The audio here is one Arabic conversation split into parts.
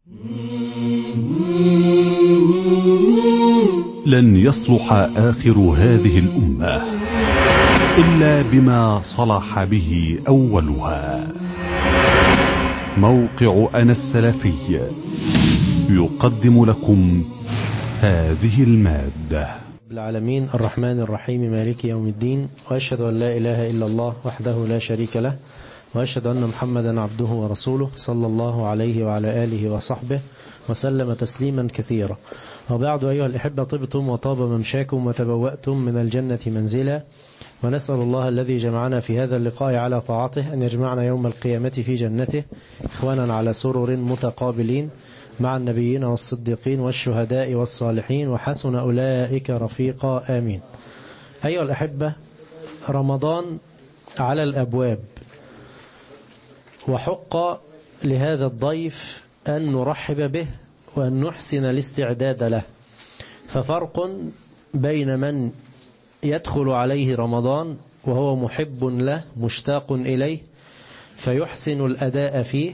لن يصلح آخر هذه الأمة إلا بما صلح به أولها. موقع أنا السلفي يقدم لكم هذه المادة. العالمين الرحمن الرحيم مالك يوم الدين، وأشهد أن لا إله إلا الله وحده لا شريك له، وأشهد أن محمدا عبده ورسوله صلى الله عليه وعلى آله وصحبه وسلم تسليما كثيرا. وبعد، أيها الأحبة، طبتم وطاب ممشاكم وتبوأتم من الجنة منزلا، ونسأل الله الذي جمعنا في هذا اللقاء على طاعته أن يجمعنا يوم القيامة في جنته إخوانا على سرر متقابلين مع النبيين والصديقين والشهداء والصالحين، وحسن أولئك رفيقا، آمين. أيها الأحبة، رمضان على الأبواب، وحق لهذا الضيف أن نرحب به وأن نحسن الاستعداد له. ففرق بين من يدخل عليه رمضان وهو محب له مشتاق إليه فيحسن الأداء فيه،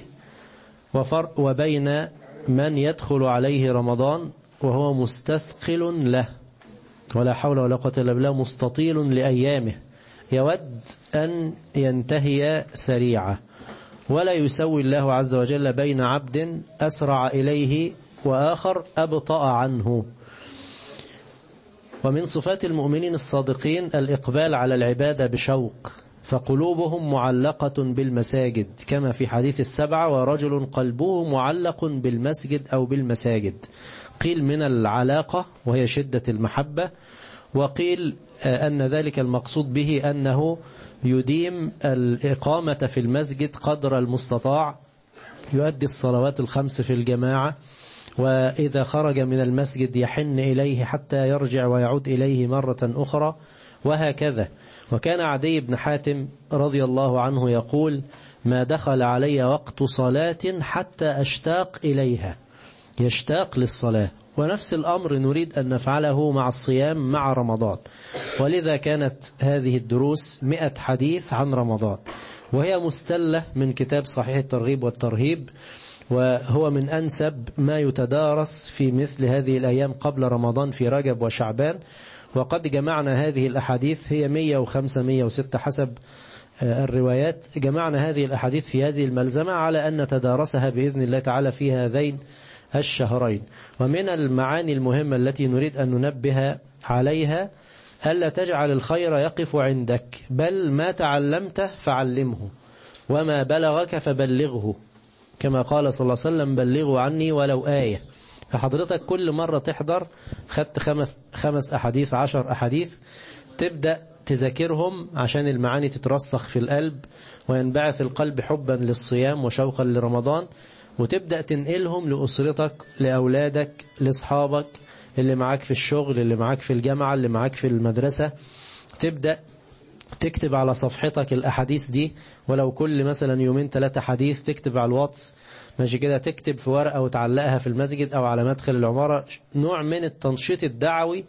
وبين من يدخل عليه رمضان وهو مستثقل له ولا حول ولا قوة إلا بالله، مستطيل لأيامه، يود أن ينتهي سريعا. ولا يسوي الله عز وجل بين عبد أسرع إليه وآخر أبطأ عنه. ومن صفات المؤمنين الصادقين الإقبال على العبادة بشوق، فقلوبهم معلقة بالمساجد كما في حديث السبعة: ورجل قلبه معلق بالمسجد أو بالمساجد. قيل من العلاقة وهي شدة المحبة، وقيل أن ذلك المقصود به أنه يديم الإقامة في المسجد قدر المستطاع، يؤدي الصلوات الخمس في الجماعة، وإذا خرج من المسجد يحن إليه حتى يرجع ويعود إليه مرة أخرى، وهكذا. وكان عدي بن حاتم رضي الله عنه يقول: ما دخل علي وقت صلاة حتى أشتاق إليها، يشتاق للصلاة. ونفس الأمر نريد أن نفعله مع الصيام مع رمضان. ولذا كانت هذه الدروس 100 حديث عن رمضان، وهي مستلة من كتاب صحيح الترغيب والترهيب، وهو من أنسب ما يتدارس في مثل هذه الأيام قبل رمضان في رجب وشعبان. وقد جمعنا هذه الأحاديث، هي 105 106 حسب الروايات. جمعنا هذه الأحاديث في هذه الملزمة على أن نتدارسها بإذن الله تعالى في هذين الشهرين. ومن المعاني المهمة التي نريد أن ننبه عليها: ألا تجعل الخير يقف عندك، بل ما تعلمته فعلمه، وما بلغك فبلغه، كما قال صلى الله عليه وسلم: بلغوا عني ولو آية. فحضرتك كل مرة تحضر خدت 5 أحاديث 10 أحاديث، تبدأ تذاكرهم عشان المعاني تترسخ في القلب وينبعث القلب حبا للصيام وشوقا لرمضان، وتبدأ تنقلهم لأسرتك، لأولادك، لأصحابك اللي معاك في الشغل، اللي معاك في الجامعة، اللي معاك في المدرسة. تبدأ تكتب على صفحتك الأحاديث دي، ولو كل مثلا 2-3 حديث تكتب على الواتس، ماشي كده، تكتب في ورقة وتعلقها في المسجد أو على مدخل العمارة. نوع من التنشيط الدعوي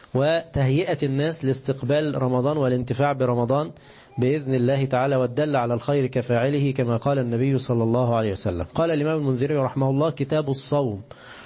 وتهيئة الناس لاستقبال رمضان والانتفاع برمضان بإذن الله تعالى، والدل على الخير كفاعله، كما قال النبي صلى الله عليه وسلم. قال الإمام المنذري رحمه الله: كتاب الصوم.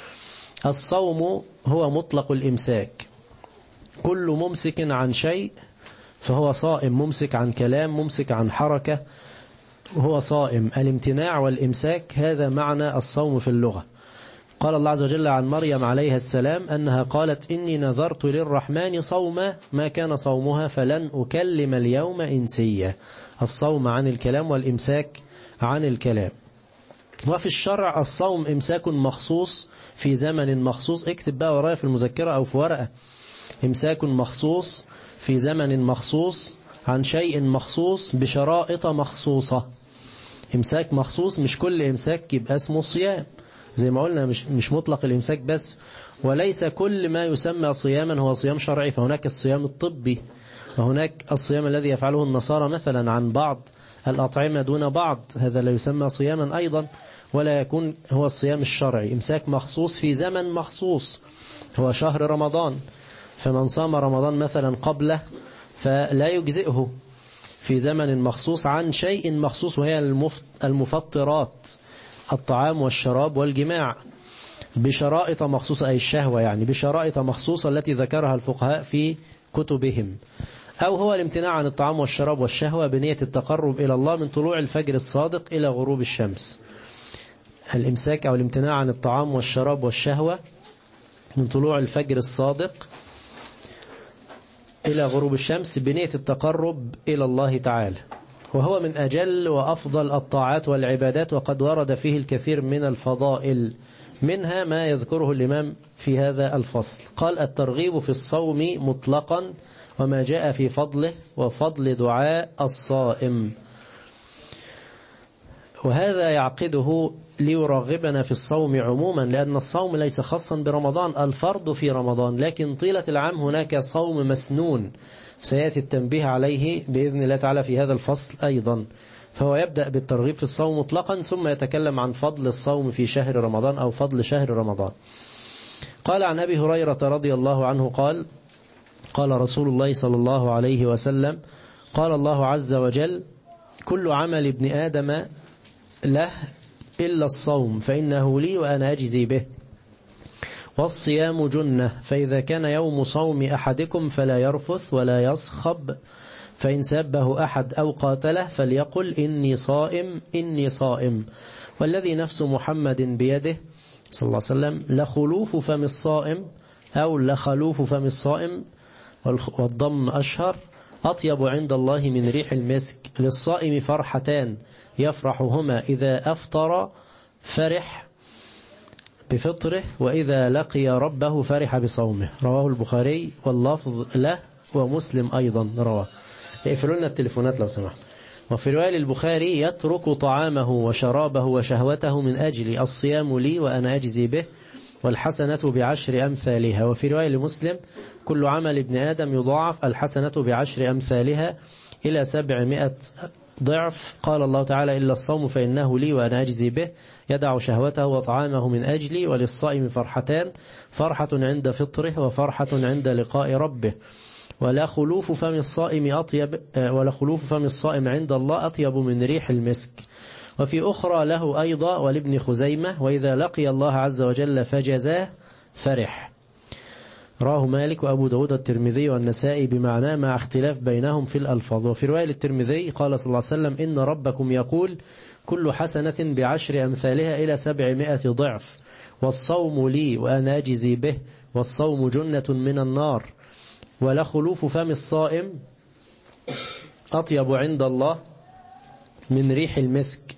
الصوم هو مطلق الإمساك، كل ممسك عن شيء فهو صائم، ممسك عن كلام، ممسك عن حركة، هو صائم. الامتناع والإمساك هذا معنى الصوم في اللغة. قال الله عز وجل عن مريم عليها السلام أنها قالت: إني نذرت للرحمن صوما ما كان صومها فلن أكلم اليوم إنسيا. الصوم عن الكلام والإمساك عن الكلام. وفي الشرع الصوم إمساك مخصوص في زمن مخصوص. اكتب بقى ورايا في المذكرة أو في ورقة: إمساك مخصوص في زمن مخصوص عن شيء مخصوص بشرائط مخصوصة. إمساك مخصوص، مش كل إمساك يبقى اسمه صيام، زي ما قلنا مش مطلق الإمساك بس، وليس كل ما يسمى صياما هو صيام شرعي. فهناك الصيام الطبي، وهناك الصيام الذي يفعله النصارى مثلا عن بعض الأطعمة دون بعض، هذا لا يسمى صياما أيضا، ولا يكون هو الصيام الشرعي. إمساك مخصوص في زمن مخصوص هو شهر رمضان، فمن صام رمضان مثلا قبله فلا يجزئه في زمن مخصوص عن شيء مخصوص، وهي المفطرات الطعام والشراب والجماع بشرائط مخصوصة، أي الشهوة يعني بشرائط مخصوصة التي ذكرها الفقهاء في كتبهم، أو هو الامتناع عن الطعام والشراب والشهوة بنية التقرب إلى الله من طلوع الفجر الصادق إلى غروب الشمس. الإمساك أو الامتناع عن الطعام والشراب والشهوة من طلوع الفجر الصادق إلى غروب الشمس بنية التقرب إلى الله تعالى، وهو من أجل وأفضل الطاعات والعبادات، وقد ورد فيه الكثير من الفضائل، منها ما يذكره الإمام في هذا الفصل. قال: الترغيب في الصوم مطلقا وما جاء في فضله وفضل دعاء الصائم. وهذا يعقده ليرغبنا في الصوم عموما، لأن الصوم ليس خاصا برمضان، الفرض في رمضان، لكن طيلة العام هناك صوم مسنون سيأتي التنبيه عليه بإذن الله تعالى في هذا الفصل أيضا. فهو يبدأ بالترغيب في الصوم مطلقا، ثم يتكلم عن فضل الصوم في شهر رمضان أو فضل شهر رمضان. قال عن أبي هريرة رضي الله عنه قال: قال رسول الله صلى الله عليه وسلم: قال الله عز وجل: كل عمل ابن آدم له إلا الصوم فإنه لي وأنا أجزي به، والصيام جنة، فإذا كان يوم صوم أحدكم فلا يرفث ولا يصخب، فإن سبه أحد أو قاتله فليقل إني صائم إني صائم، والذي نفس محمد بيده صلى الله عليه وسلم لخلوف فم الصائم أو لخلوف فم الصائم، والضم أشهر، أطيب عند الله من ريح المسك، للصائم فرحتان يفرحهما إذا أفطر فرح بفطره، وإذا لقي ربه فرح بصومه. رواه البخاري واللفظ له، ومسلم أيضا رواه. اقفلوا لنا التليفونات لو سمحت. وفي رواية البخاري: يترك طعامه وشرابه وشهوته من أجل الصيام لي وأنا أجزي به، والحسنة بعشر أمثالها. وفي رواية لمسلم: كل عمل ابن آدم يضاعف، الحسنة بعشر أمثالها إلى 700 ضعف. قال الله تعالى: إلا الصوم فإنه لي وأنا أجزي به، يدع شهوته وطعامه من أجلي، وللصائم فرحتان، فرحة عند فطره وفرحة عند لقاء ربه، ولا خلوف فم الصائم عند الله أطيب من ريح المسك. وفي أخرى له أيضا ولابن خزيمة: وإذا لقي الله عز وجل فجزاه فرح. راه مالك وأبو داود الترمذي والنسائي بمعناه مع اختلاف بينهم في الألفاظ. وفي رواية الترمذي قال صلى الله عليه وسلم: إن ربكم يقول كل حسنة بعشر أمثالها إلى 700 ضعف، والصوم لي وأنا أجزي به، والصوم جنة من النار، ولخلوف فم الصائم أطيب عند الله من ريح المسك.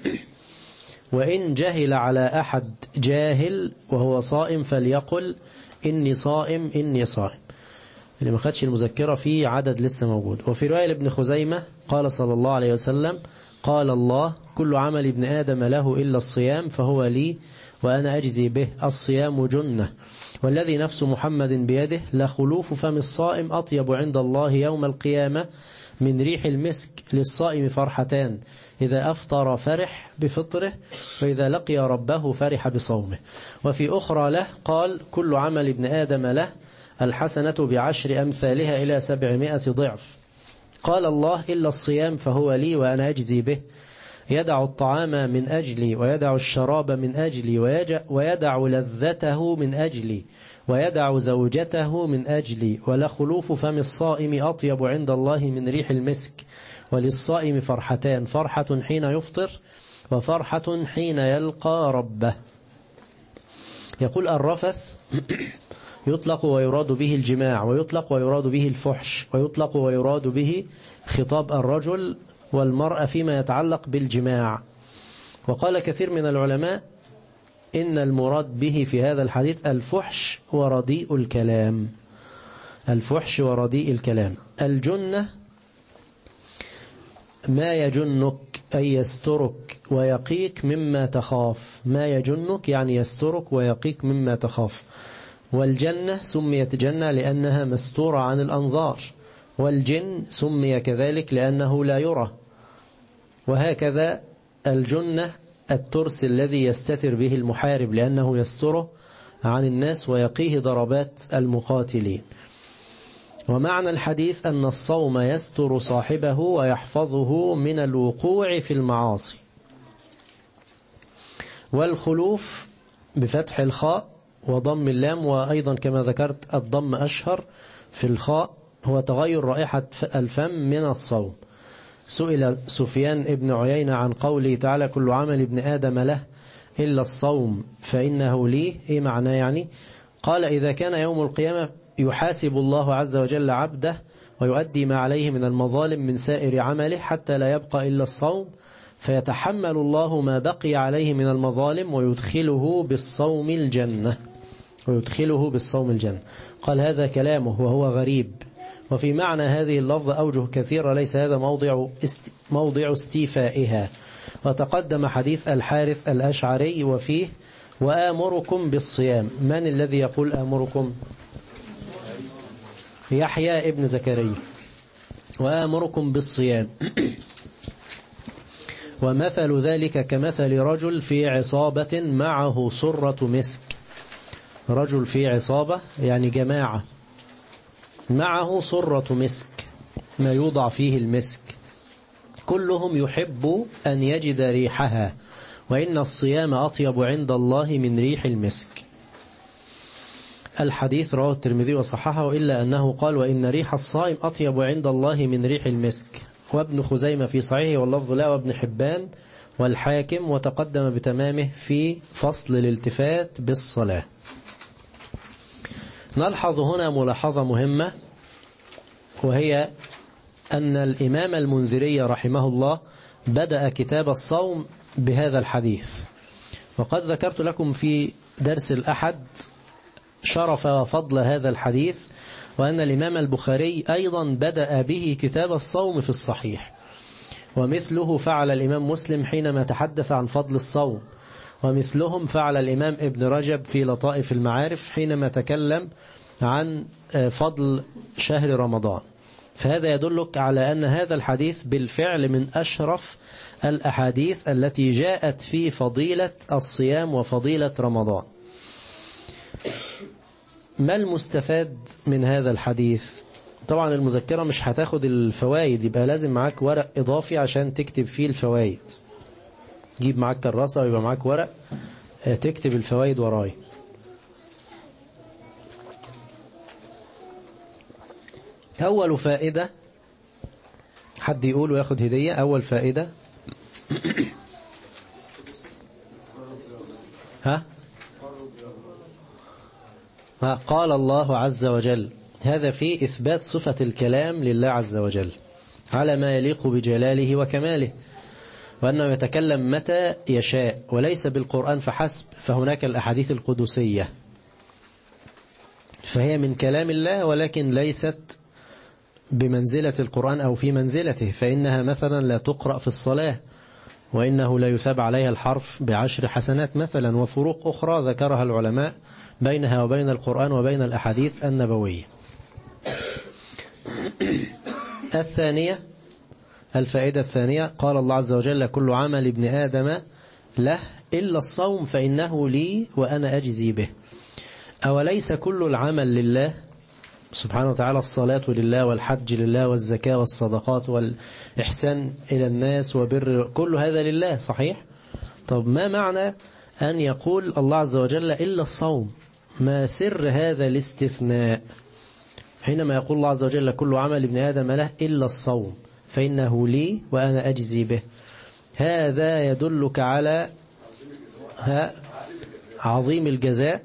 وإن جهل على أحد جاهل وهو صائم فليقل إني صائم إني صائم. اللي ما خدش المذكرة في عدد لسه موجود. وفي رواية لابن خزيمة قال صلى الله عليه وسلم: قال الله: كل عمل ابن آدم له إلا الصيام فهو لي وأنا أجزي به، الصيام جنة، والذي نفس محمد بيده لخلوف فم الصائم أطيب عند الله يوم القيامة من ريح المسك، للصائم فرحتان، إذا أفطر فرح بفطره، وإذا لقي ربه فرح بصومه. وفي أخرى له قال: كل عمل ابن آدم له الحسنة بعشر أمثالها إلى 700 ضعف. قال الله: إلا الصيام فهو لي وأنا أجزي به، يدع الطعام من أجلي، ويدع الشراب من أجلي، ويدع لذته من أجلي، ويدع زوجته من أجلي، ولخلوف فم الصائم أطيب عند الله من ريح المسك، وللصائم فرحتان، فرحة حين يفطر وفرحة حين يلقى ربه. يقول: الرفث يطلق ويراد به الجماع، ويطلق ويراد به الفحش، ويطلق ويراد به خطاب الرجل والمرأة فيما يتعلق بالجماع. وقال كثير من العلماء إن المراد به في هذا الحديث الفحش ورديء الكلام. الفحش ورديء الكلام. الجنة ما يجنك أي يسترك ويقيك مما تخاف، ما يجنك يعني يسترك ويقيك مما تخاف. والجنة سميت جنة لأنها مستورة عن الأنظار، والجن سمي كذلك لأنه لا يرى. وهكذا الجنة الترس الذي يستتر به المحارب لأنه يستره عن الناس ويقيه ضربات المقاتلين. ومعنى الحديث أن الصوم يستر صاحبه ويحفظه من الوقوع في المعاصي. والخلوف بفتح الخاء وضم اللام، وأيضا كما ذكرت الضم أشهر في الخاء، هو تغير رائحة الفم من الصوم. سئل سفيان ابن عيينة عن قوله تعالى كل عمل ابن آدم له إلا الصوم فإنه لي، إيه معناه يعني؟ قال إذا كان يوم القيامة يحاسب الله عز وجل عبده ويؤدي ما عليه من المظالم من سائر عمله حتى لا يبقى إلا الصوم، فيتحمل الله ما بقي عليه من المظالم ويدخله بالصوم الجنة، قال هذا كلامه وهو غريب، وفي معنى هذه اللفظة أوجه كثيرة ليس هذا موضع استيفائها. وتقدم حديث الحارث الأشعري وفيه وآمركم بالصيام. من الذي يقول آمركم؟ يحيى ابن زكريا. وآمركم بالصيام ومثل ذلك كمثل رجل في عصابة معه صرة مسك. رجل في عصابة يعني جماعة معه صرة مسك، ما يوضع فيه المسك، كلهم يحب أن يجد ريحها، وإن الصيام أطيب عند الله من ريح المسك. الحديث رواه الترمذي وصححه، إلا أنه قال وإن ريح الصائم أطيب عند الله من ريح المسك، وابن خزيمة في صحيحه واللفظ لا، وابن حبان والحاكم، وتقدم بتمامه في فصل الالتفات بالصلاة. نلحظ هنا ملاحظة مهمة، وهي أن الإمام المنذري رحمه الله بدأ كتاب الصوم بهذا الحديث، وقد ذكرت لكم في درس الأحد شرف وفضل هذا الحديث، وأن الإمام البخاري أيضا بدأ به كتاب الصوم في الصحيح، ومثله فعل الإمام مسلم حينما تحدث عن فضل الصوم، ومثلهم فعل الإمام ابن رجب في لطائف المعارف حينما تكلم عن فضل شهر رمضان. فهذا يدلك على أن هذا الحديث بالفعل من أشرف الأحاديث التي جاءت في فضيلة الصيام وفضيلة رمضان. ما المستفاد من هذا الحديث؟ طبعا المذكرة مش هتاخد الفوائد، يبقى لازم معاك ورق إضافي عشان تكتب فيه الفوائد. جيب معاك كراسة ويبقى معاك ورق تكتب الفوائد وراي. أول فائدة، حد يقول وياخد هدية. أول فائدة قال الله عز وجل، هذا فيه إثبات صفة الكلام لله عز وجل على ما يليق بجلاله وكماله، وأنه يتكلم متى يشاء وليس بالقرآن فحسب، فهناك الأحاديث القدسية فهي من كلام الله ولكن ليست بمنزلة القرآن أو في منزلته، فإنها مثلا لا تقرأ في الصلاة، وإنه لا يثاب عليها الحرف ب10 حسنات مثلا، وفروق أخرى ذكرها العلماء بينها وبين القرآن وبين الأحاديث النبوية. الفائدة الثانية، قال الله عز وجل كل عمل ابن آدم له إلا الصوم فإنه لي وأنا أجزي به. أوليس كل العمل لله سبحانه وتعالى؟ الصلاة لله والحج لله والزكاة والصدقات والإحسان إلى الناس وبر، كل هذا لله صحيح؟ طب ما معنى أن يقول الله عز وجل إلا الصوم؟ ما سر هذا الاستثناء حينما يقول الله عز وجل كل عمل ابن آدم له إلا الصوم فإنه لي وأنا أجزي به؟ هذا يدلك على عظيم الجزاء.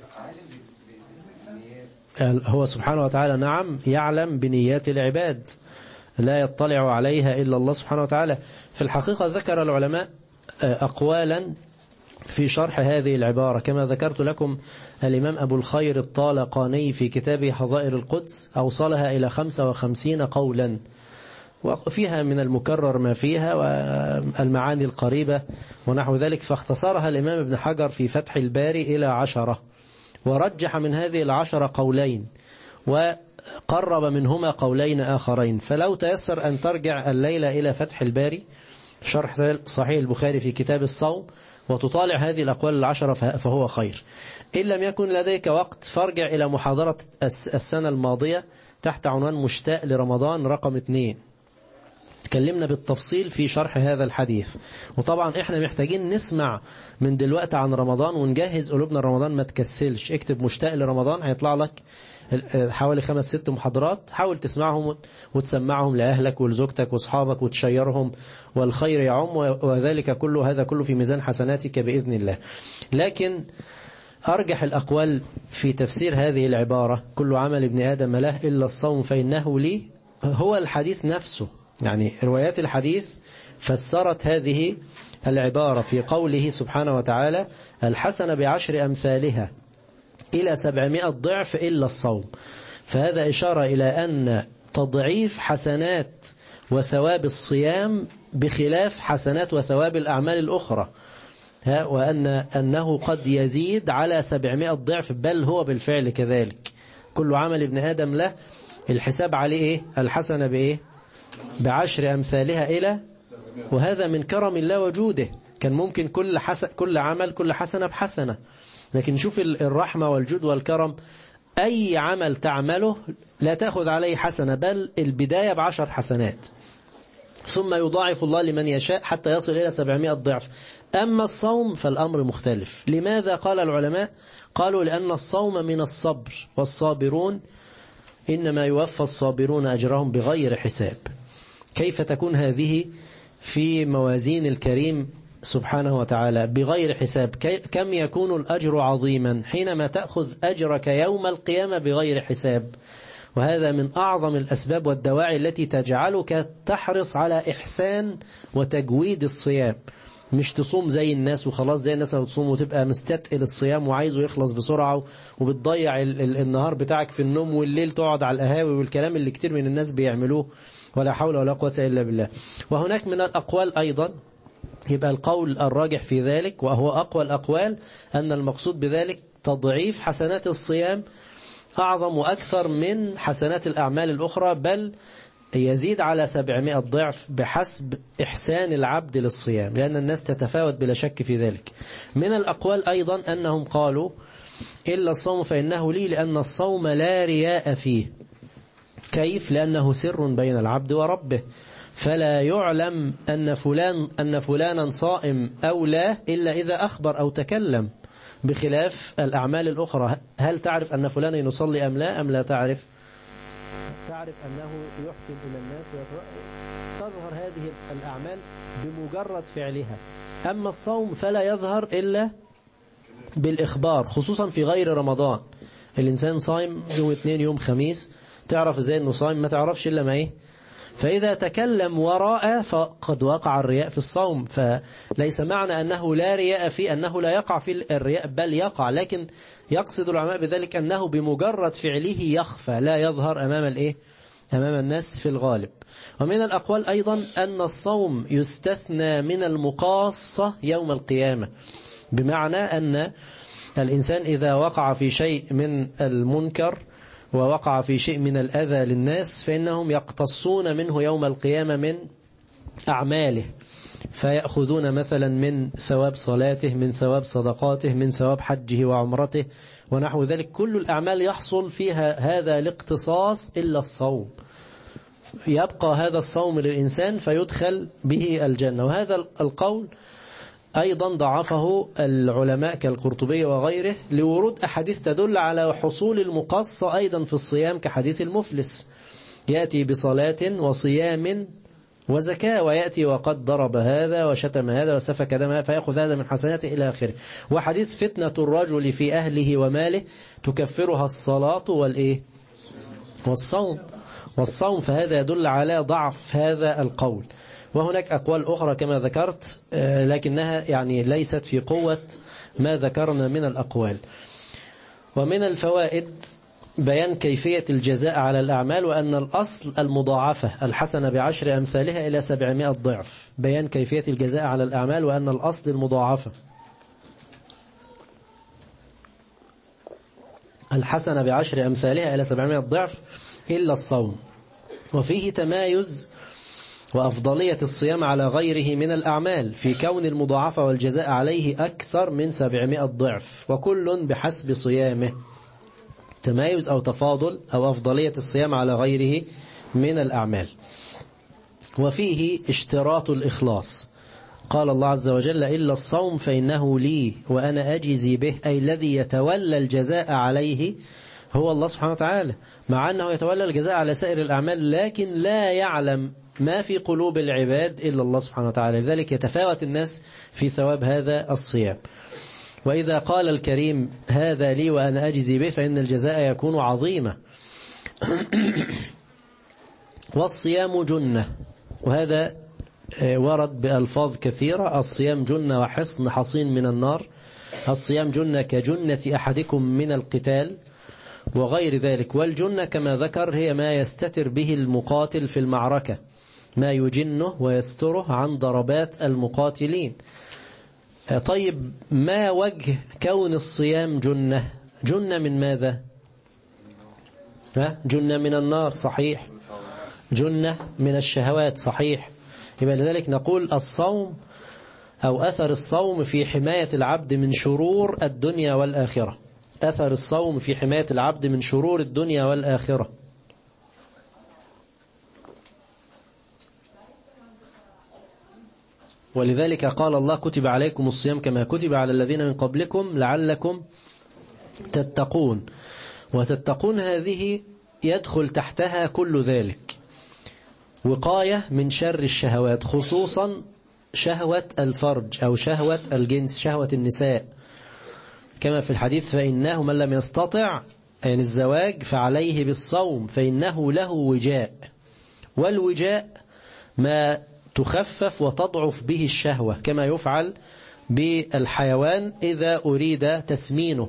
هو سبحانه وتعالى نعم يعلم بنيات العباد، لا يطلع عليها إلا الله سبحانه وتعالى. في الحقيقة ذكر العلماء أقوالا في شرح هذه العبارة، كما ذكرت لكم الإمام أبو الخير الطالقاني في كتابه حظائر القدس أوصلها إلى 55 قولا، وفيها من المكرر ما فيها والمعاني القريبة ونحو ذلك، فاختصرها الإمام ابن حجر في فتح الباري إلى 10، ورجح من هذه 10 قولين وقرب منهما قولين آخرين. فلو تيسر أن ترجع الليلة إلى فتح الباري شرح صحيح البخاري في كتاب الصوم وتطالع هذه الأقوال 10 فهو خير. إن لم يكن لديك وقت فارجع إلى محاضرة السنة الماضية تحت عنوان مشتاق لرمضان رقم 2، تكلمنا بالتفصيل في شرح هذا الحديث. وطبعا احنا محتاجين نسمع من دلوقتي عن رمضان ونجهز قلوبنا لرمضان. ما تكسلش، اكتب مشتاق لرمضان، هيطلع لك حوالي 5-6 محاضرات، حاول تسمعهم وتسمعهم لأهلك ولزوجتك واصحابك وتشيرهم، والخير يعم، وذلك كله هذا كله في ميزان حسناتك بإذن الله. لكن أرجح الأقوال في تفسير هذه العبارة كل عمل ابن آدم له إلا الصوم فإنه لي، هو الحديث نفسه. يعني روايات الحديث فسرت هذه العبارة في قوله سبحانه وتعالى الحسنة ب10 أمثالها إلى 700 ضعف إلا الصوم. فهذا إشارة إلى أن تضعيف حسنات وثواب الصيام بخلاف حسنات وثواب الأعمال الأخرى، وأنه قد يزيد على 700 ضعف، بل هو بالفعل كذلك. كل عمل ابن آدم له الحساب عليه إيه؟ الحسنة بإيه؟ ب10 أمثالها إلى، وهذا من كرم الله وجوده. كان ممكن كل عمل كل حسنة بحسنة، لكن شوف الرحمة والجود والكرم، أي عمل تعمله لا تأخذ عليه حسنة، بل البداية ب10 حسنات، ثم يضاعف الله لمن يشاء حتى يصل إلى 700 ضعف. أما الصوم فالأمر مختلف. لماذا؟ قال العلماء قالوا لأن الصوم من الصبر، والصابرون إنما يوفى الصابرون أجرهم بغير حساب. كيف تكون هذه في موازين الكريم سبحانه وتعالى بغير حساب؟ كم يكون الأجر عظيما حينما تأخذ أجرك يوم القيامة بغير حساب. وهذا من أعظم الأسباب والدواعي التي تجعلك تحرص على إحسان وتجويد الصيام، مش تصوم زي الناس وخلاص، زي الناس اللي تصوم وتبقى مستثقل الصيام وعايزه يخلص بسرعة، وبتضيع النهار بتاعك في النوم، والليل تقعد على القهاوي والكلام اللي كتير من الناس بيعملوه، ولا حول ولا قوة إلا بالله. وهناك من الأقوال أيضا، يبقى القول الراجح في ذلك وهو أقوى الأقوال أن المقصود بذلك تضعيف حسنات الصيام أعظم وأكثر من حسنات الأعمال الأخرى، بل يزيد على 700 ضعف بحسب إحسان العبد للصيام، لأن الناس تتفاوت بلا شك في ذلك. من الأقوال أيضا أنهم قالوا إلا الصوم فإنه لي، لأن الصوم لا رياء فيه. كيف؟ لأنه سر بين العبد وربه، فلا يعلم أن فلانا صائم أو لا إلا إذا أخبر أو تكلم، بخلاف الأعمال الأخرى. هل تعرف أن فلانا يصلي أم لا؟ أم لا تعرف؟ تعرف أنه يحسن إلى الناس، تظهر هذه الأعمال بمجرد فعلها. أما الصوم فلا يظهر إلا بالإخبار، خصوصا في غير رمضان. الإنسان صايم يوم اثنين يوم خميس، تعرف إزاي أنه صايم؟ ما تعرفش إلا ما إيه؟ فإذا تكلم وراء فقد وقع الرياء في الصوم. فليس معنى أنه لا رياء فيه أنه لا يقع في الرياء، بل يقع، لكن يقصد العلماء بذلك أنه بمجرد فعله يخفى، لا يظهر أمام الناس في الغالب. ومن الأقوال أيضا أن الصوم يستثنى من المقاصة يوم القيامة، بمعنى أن الإنسان إذا وقع في شيء من المنكر ووقع في شيء من الأذى للناس فإنهم يقتصون منه يوم القيامة من أعماله، فيأخذون مثلا من ثواب صلاته، من ثواب صدقاته، من ثواب حجه وعمرته ونحو ذلك. كل الأعمال يحصل فيها هذا الاقتصاص إلا الصوم، يبقى هذا الصوم للإنسان فيدخل به الجنة. وهذا القول أيضا ضعفه العلماء كالقرطبي وغيره لورود أحاديث تدل على حصول المقصة أيضا في الصيام، كحديث المفلس يأتي بصلاة وصيام وزكاة، ويأتي وقد ضرب هذا وشتم هذا وسفك دم فيأخذ هذا من حسناته إلى آخره. وحديث فتنة الرجل في أهله وماله تكفرها الصلاة والصوم، فهذا يدل على ضعف هذا القول. وهناك أقوال أخرى كما ذكرت، لكنها يعني ليست في قوة ما ذكرنا من الأقوال. ومن الفوائد بيان كيفية الجزاء على الأعمال، وأن الأصل المضاعفة، الحسنة ب10 أمثالها إلى 700 ضعف. بيان كيفية الجزاء على الأعمال وأن الأصل المضاعفة، الحسنة ب10 أمثالها إلى 700 ضعف إلا الصوم. وفيه تمايز وأفضلية الصيام على غيره من الأعمال في كون المضاعفة والجزاء عليه أكثر من 700 ضعف، وكل بحسب صيامه. تمايز أو تفاضل أو أفضلية الصيام على غيره من الأعمال. وفيه اشتراط الإخلاص. قال الله عز وجل إلا الصوم فإنه لي وأنا أجزي به، أي الذي يتولى الجزاء عليه هو الله سبحانه وتعالى، مع أنه يتولى الجزاء على سائر الأعمال، لكن لا يعلم ما في قلوب العباد إلا الله سبحانه وتعالى، لذلك يتفاوت الناس في ثواب هذا الصيام. وإذا قال الكريم هذا لي وأنا أجزي به فإن الجزاء يكون عظيما. والصيام جنة، وهذا ورد بألفاظ كثيرة: الصيام جنة وحصن حصين من النار، الصيام جنة كجنة أحدكم من القتال، وغير ذلك. والجنة كما ذكر هي ما يستتر به المقاتل في المعركة، ما يجنه ويستره عن ضربات المقاتلين. طيب ما وجه كون الصيام جنة؟ جنة من ماذا؟ جنة من النار، صحيح. جنة من الشهوات، صحيح. يبقى لذلك نقول الصوم أو أثر الصوم في حماية العبد من شرور الدنيا والآخرة. أثر الصوم في حماية العبد من شرور الدنيا والآخرة. ولذلك قال الله كتب عليكم الصيام كما كتب على الذين من قبلكم لعلكم تتقون. وتتقون هذه يدخل تحتها كل ذلك: وقاية من شر الشهوات، خصوصا شهوة الفرج أو شهوة الجنس، شهوة النساء، كما في الحديث: فإنه من لم يستطع يعني الزواج فعليه بالصوم فإنه له وجاء. والوجاء ما تخفف وتضعف به الشهوة، كما يفعل بالحيوان إذا أريد تسمينه.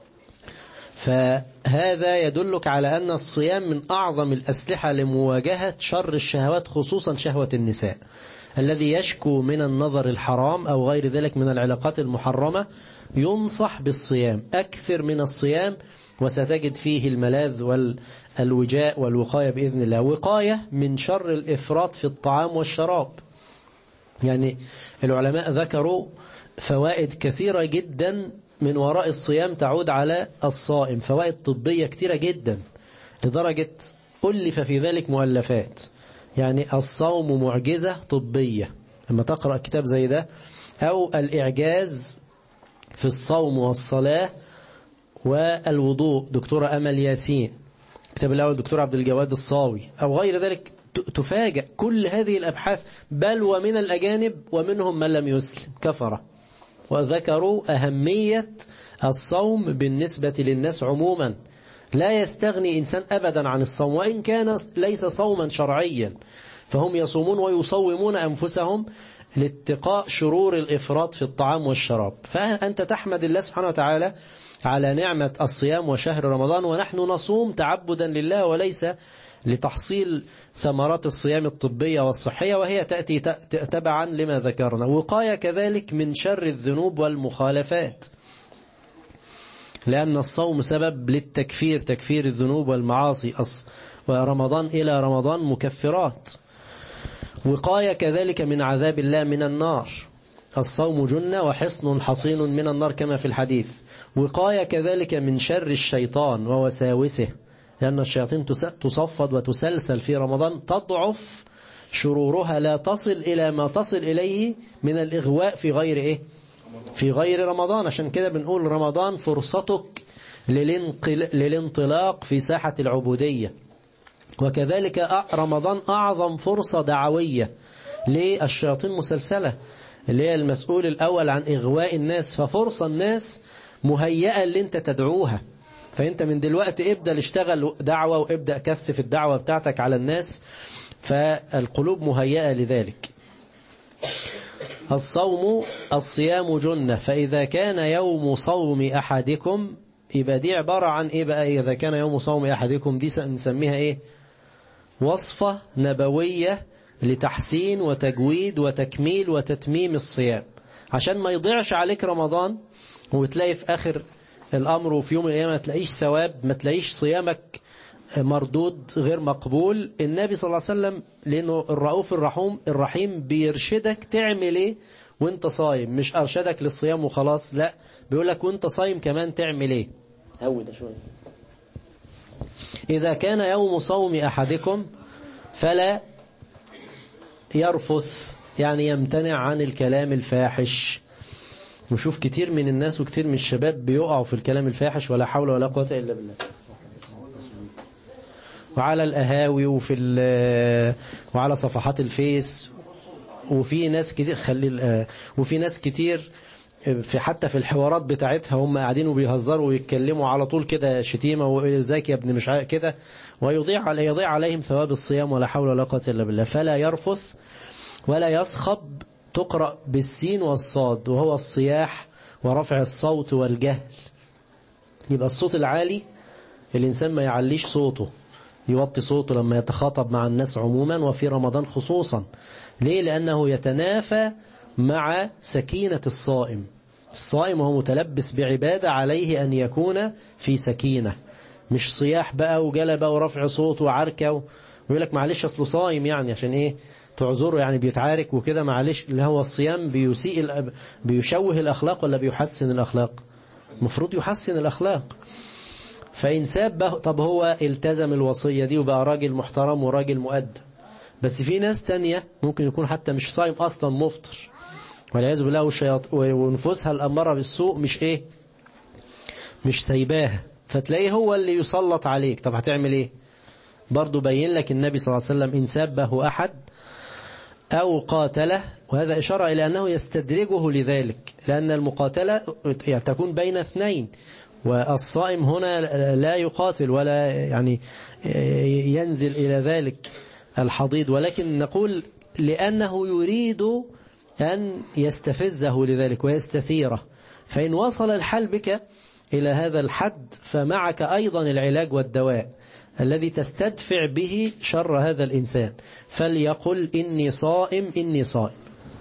فهذا يدلك على أن الصيام من أعظم الأسلحة لمواجهة شر الشهوات، خصوصا شهوة النساء. الذي يشكو من النظر الحرام أو غير ذلك من العلاقات المحرمة ينصح بالصيام، أكثر من الصيام، وستجد فيه الملاذ والوجاء والوقاية بإذن الله. وقاية من شر الإفراط في الطعام والشراب. يعني العلماء ذكروا فوائد كثيرة جدا من وراء الصيام تعود على الصائم، فوائد طبية كثيرة جدا، لدرجة ألف في ذلك مؤلفات. يعني الصوم معجزة طبية، لما تقرأ كتاب زي ده، أو الإعجاز في الصوم والصلاة والوضوء دكتورة أمل ياسين، كتاب الأول دكتور عبد الجواد الصاوي، أو غير ذلك، تفاجأ كل هذه الأبحاث، بل ومن الأجانب ومنهم من لم يسلم كفرة، وذكروا أهمية الصوم بالنسبة للناس عموما. لا يستغني إنسان أبدا عن الصوم، وإن كان ليس صوما شرعيا، فهم يصومون ويصومون أنفسهم لاتقاء شرور الإفراط في الطعام والشراب. فأنت تحمد الله سبحانه وتعالى على نعمة الصيام وشهر رمضان، ونحن نصوم تعبدا لله وليس لتحصيل ثمرات الصيام الطبية والصحية، وهي تأتي تبعا لما ذكرنا. وقاية كذلك من شر الذنوب والمخالفات، لأن الصوم سبب للتكفير، تكفير الذنوب والمعاصي، ورمضان إلى رمضان مكفرات. وقاية كذلك من عذاب الله من النار، الصوم جنة وحصن حصين من النار كما في الحديث. وقاية كذلك من شر الشيطان ووساوسه، لأن الشياطين تصفد وتسلسل في رمضان، تضعف شرورها، لا تصل إلى ما تصل إليه من الإغواء في غير إيه؟ في غير رمضان. عشان كده بنقول رمضان فرصتك للانطلاق في ساحة العبودية. وكذلك رمضان أعظم فرصة دعوية للشياطين مسلسلة، اللي هي المسؤول الأول عن إغواء الناس، ففرصة الناس مهيئة اللي انت تدعوها. فانت من دلوقتي ابدأ اشتغل دعوة، وابدأ كثف الدعوة بتاعتك على الناس، فالقلوب مهيئة لذلك. الصيام جنة، فإذا كان يوم صوم أحدكم، يبقى دي عبارة عن إيه بقى؟ إذا كان يوم صوم أحدكم دي نسميها إيه؟ وصفة نبوية لتحسين وتجويد وتكميل وتتميم الصيام، عشان ما يضيعش عليك رمضان وتلاقي في آخر الأمر وفي يوم القيامة ما تلاقيش ثواب، ما تلاقيش صيامك مردود غير مقبول. النبي صلى الله عليه وسلم لأنه الرؤوف الرحيم بيرشدك تعمل إيه وانت صايم، مش أرشدك للصيام وخلاص، لا، بيقولك وانت صايم كمان تعمل إيه. هود شوية. إذا كان يوم صوم أحدكم فلا يرفث يعني يمتنع عن الكلام الفاحش. نشوف كتير من الناس وكتير من الشباب بيقعوا في الكلام الفاحش ولا حول ولا قوة إلا بالله، وعلى القهاوي وعلى صفحات الفيس. وفي ناس كتير وفي ناس كتير حتى في الحوارات بتاعتها هم قاعدين وبيهزروا ويتكلموا على طول كده شتيمة وإزيك يا ابن مش كده، ويضيع عليهم ثواب الصيام ولا حول ولا قوة إلا بالله. فلا يرفث ولا يصخب، تقرأ بالسين والصاد، وهو الصياح ورفع الصوت والجهل. يبقى الصوت العالي الإنسان ما يعليش صوته، يوطي صوته لما يتخاطب مع الناس عموما وفي رمضان خصوصا. ليه؟ لأنه يتنافى مع سكينة الصائم. الصائم وهو متلبس بعبادة عليه أن يكون في سكينة، مش صياح بقى وجلبة ورفع صوت وعركة ويقول لك معلش أصله صائم، يعني عشان إيه تعذره يعني بيتعارك وكده، معلش. اللي هو الصيام بيشوه الأخلاق ولا بيحسن الأخلاق؟ مفروض يحسن الأخلاق. فإن ساب طب هو التزم الوصية دي وبقى راجل محترم وراجل مؤدب، بس في ناس تانية ممكن يكون حتى مش صائم أصلا، مفطر والعياذ بالله، ونفوسها الأمارة بالسوء مش سايباها، فتلاقيه هو اللي يسلط عليك. طب هتعمل ايه؟ برضو بين لك النبي صلى الله عليه وسلم إن سابه أحد أو قاتله، وهذا إشارة إلى أنه يستدرجه لذلك، لأن المقاتلة يعني تكون بين اثنين، والصائم هنا لا يقاتل ولا يعني ينزل إلى ذلك الحضيض، ولكن نقول لأنه يريد أن يستفزه لذلك ويستثيره. فإن وصل الحال بك إلى هذا الحد فمعك أيضا العلاج والدواء الذي تستدفع به شر هذا الإنسان. فليقل إني صائم إني صائم.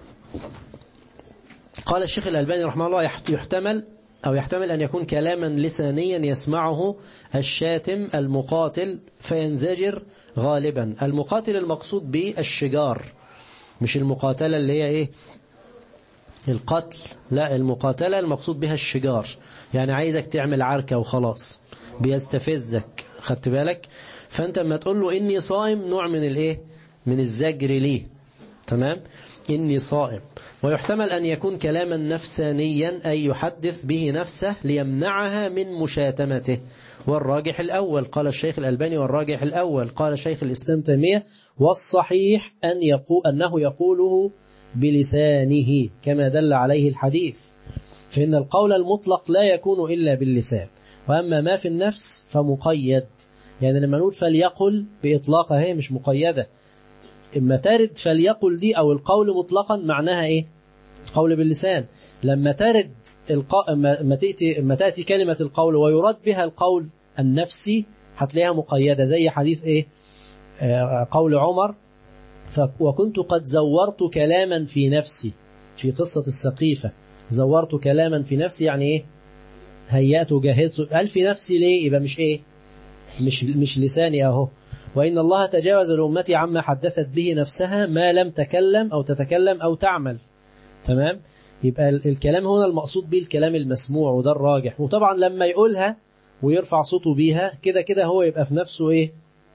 قال الشيخ الألباني رحمه الله يحتمل أن يكون كلاما لسانيا يسمعه الشاتم المقاتل فينزجر غالبا. المقاتل المقصود به الشجار، مش المقاتلة اللي هي إيه القتل، لا، المقاتلة المقصود بها الشجار، يعني عايزك تعمل عركة وخلاص، بيستفزك، خدت بالك؟ فأنت لما تقول له إني صائم نوع من الإيه، من الزجر ليه، تمام؟ إني صائم. ويحتمل أن يكون كلاما نفسانيا أي يحدث به نفسه ليمنعها من مشاتمته، والراجح الأول. قال الشيخ الألباني والراجح الأول. قال شيخ الإسلام تيمية والصحيح أنه يقوله بلسانه كما دل عليه الحديث، فإن القول المطلق لا يكون إلا باللسان، وأما ما في النفس فمقيد. يعني لما نقول فليقل بإطلاقها هي مش مقيدة، إما ترد فليقل دي أو القول مطلقا معناها إيه؟ القول باللسان. لما ترد ما تأتي كلمة القول ويراد بها القول النفسي هتلاقيها مقيدة، زي حديث إيه؟ قول عمر وكنت قد زورت كلاما في نفسي، في قصة السقيفة، زورت كلاما في نفسي يعني إيه؟ هيأت وجهزت. قال في نفسي ليه؟ يبقى مش إيه؟ مش لساني أهو. وإن الله تجاوز لأمتي عما حدثت به نفسها ما لم تكلم أو تتكلم أو تعمل، تمام؟ يبقى الكلام هنا المقصود به الكلام المسموع، وده الراجح. وطبعا لما يقولها ويرفع صوته بيها كده هو يبقى في نفسه إيه؟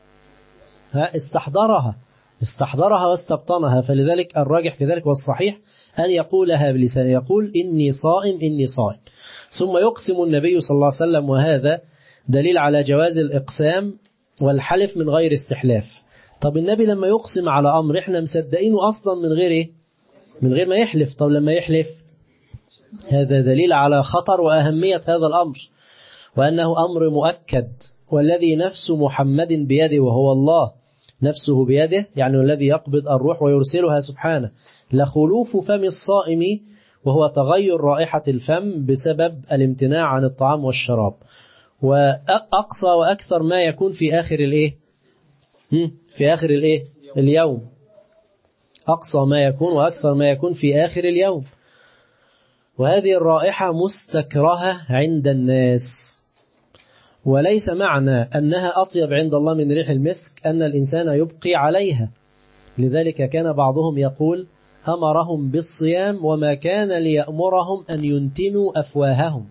استحضرها واستبطنها. فلذلك الراجح في ذلك والصحيح أن يقولها بلسانه، يقول إني صائم إني صائم. ثم يقسم النبي صلى الله عليه وسلم، وهذا دليل على جواز الإقسام والحلف من غير استحلاف. طب النبي لما يقسم على أمر إحنا مصدقينه أصلا من غير إيه؟ من غير ما يحلف. طب لما يحلف هذا دليل على خطر وأهمية هذا الأمر، وأنه أمر مؤكد. والذي نفس محمد بيده وهو الله، نفسه بيده يعني الذي يقبض الروح ويرسلها سبحانه، لخلوف فم الصائم، وهو تغير رائحة الفم بسبب الامتناع عن الطعام والشراب. وأقصى وأكثر ما يكون في آخر الإيه؟ في آخر الإيه؟ اليوم. أقصى ما يكون وأكثر ما يكون في آخر اليوم. وهذه الرائحة مستكرهة عند الناس، وليس معنى أنها أطيب عند الله من ريح المسك أن الإنسان يبقي عليها. لذلك كان بعضهم يقول أمرهم بالصيام وما كان ليأمرهم أن ينتنوا أفواههم،